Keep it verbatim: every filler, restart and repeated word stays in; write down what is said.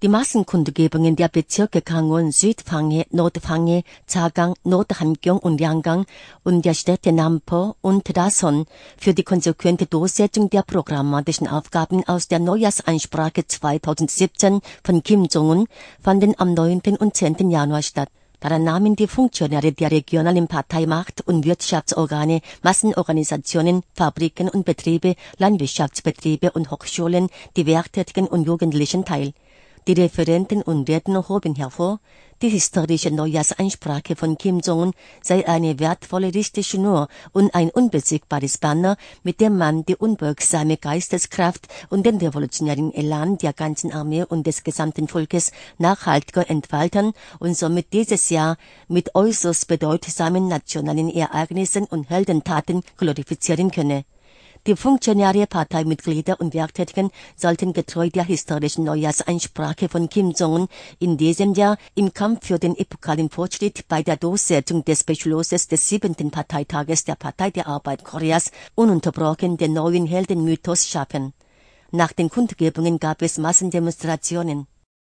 Die Massenkundgebungen der Bezirke Gangwon, Südpanghae, Nordpanghae, Chagang, Nordhamgyong und Yangang und der Städte Nampo und Dason für die konsequente Durchsetzung der programmatischen Aufgaben aus der Neujahrsansprache zweitausendsiebzehn von Kim Jong-un fanden am neunten und zehnten Januar statt. Daran nahmen die Funktionäre der regionalen Parteimacht- und Wirtschaftsorgane, Massenorganisationen, Fabriken und Betriebe, Landwirtschaftsbetriebe und Hochschulen, die Werktätigen und Jugendlichen teil. Die Referenten und Redner hoben hervor, die historische Neujahrsansprache von Kim Jong-un sei eine wertvolle Richtschnur und ein unbesiegbares Banner, mit dem man die unbeugsame Geisteskraft und den revolutionären Elan der ganzen Armee und des gesamten Volkes nachhaltiger entfalten und somit dieses Jahr mit äußerst bedeutsamen nationalen Ereignissen und Heldentaten glorifizieren könne. Die Funktionäre, Parteimitglieder und Werktätigen sollten getreu der historischen Neujahrsansprache von Kim Jong-un in diesem Jahr im Kampf für den epochalen Fortschritt bei der Durchsetzung des Beschlusses des siebten Parteitages der Partei der Arbeit Koreas ununterbrochen den neuen Heldenmythos schaffen. Nach den Kundgebungen gab es Massendemonstrationen.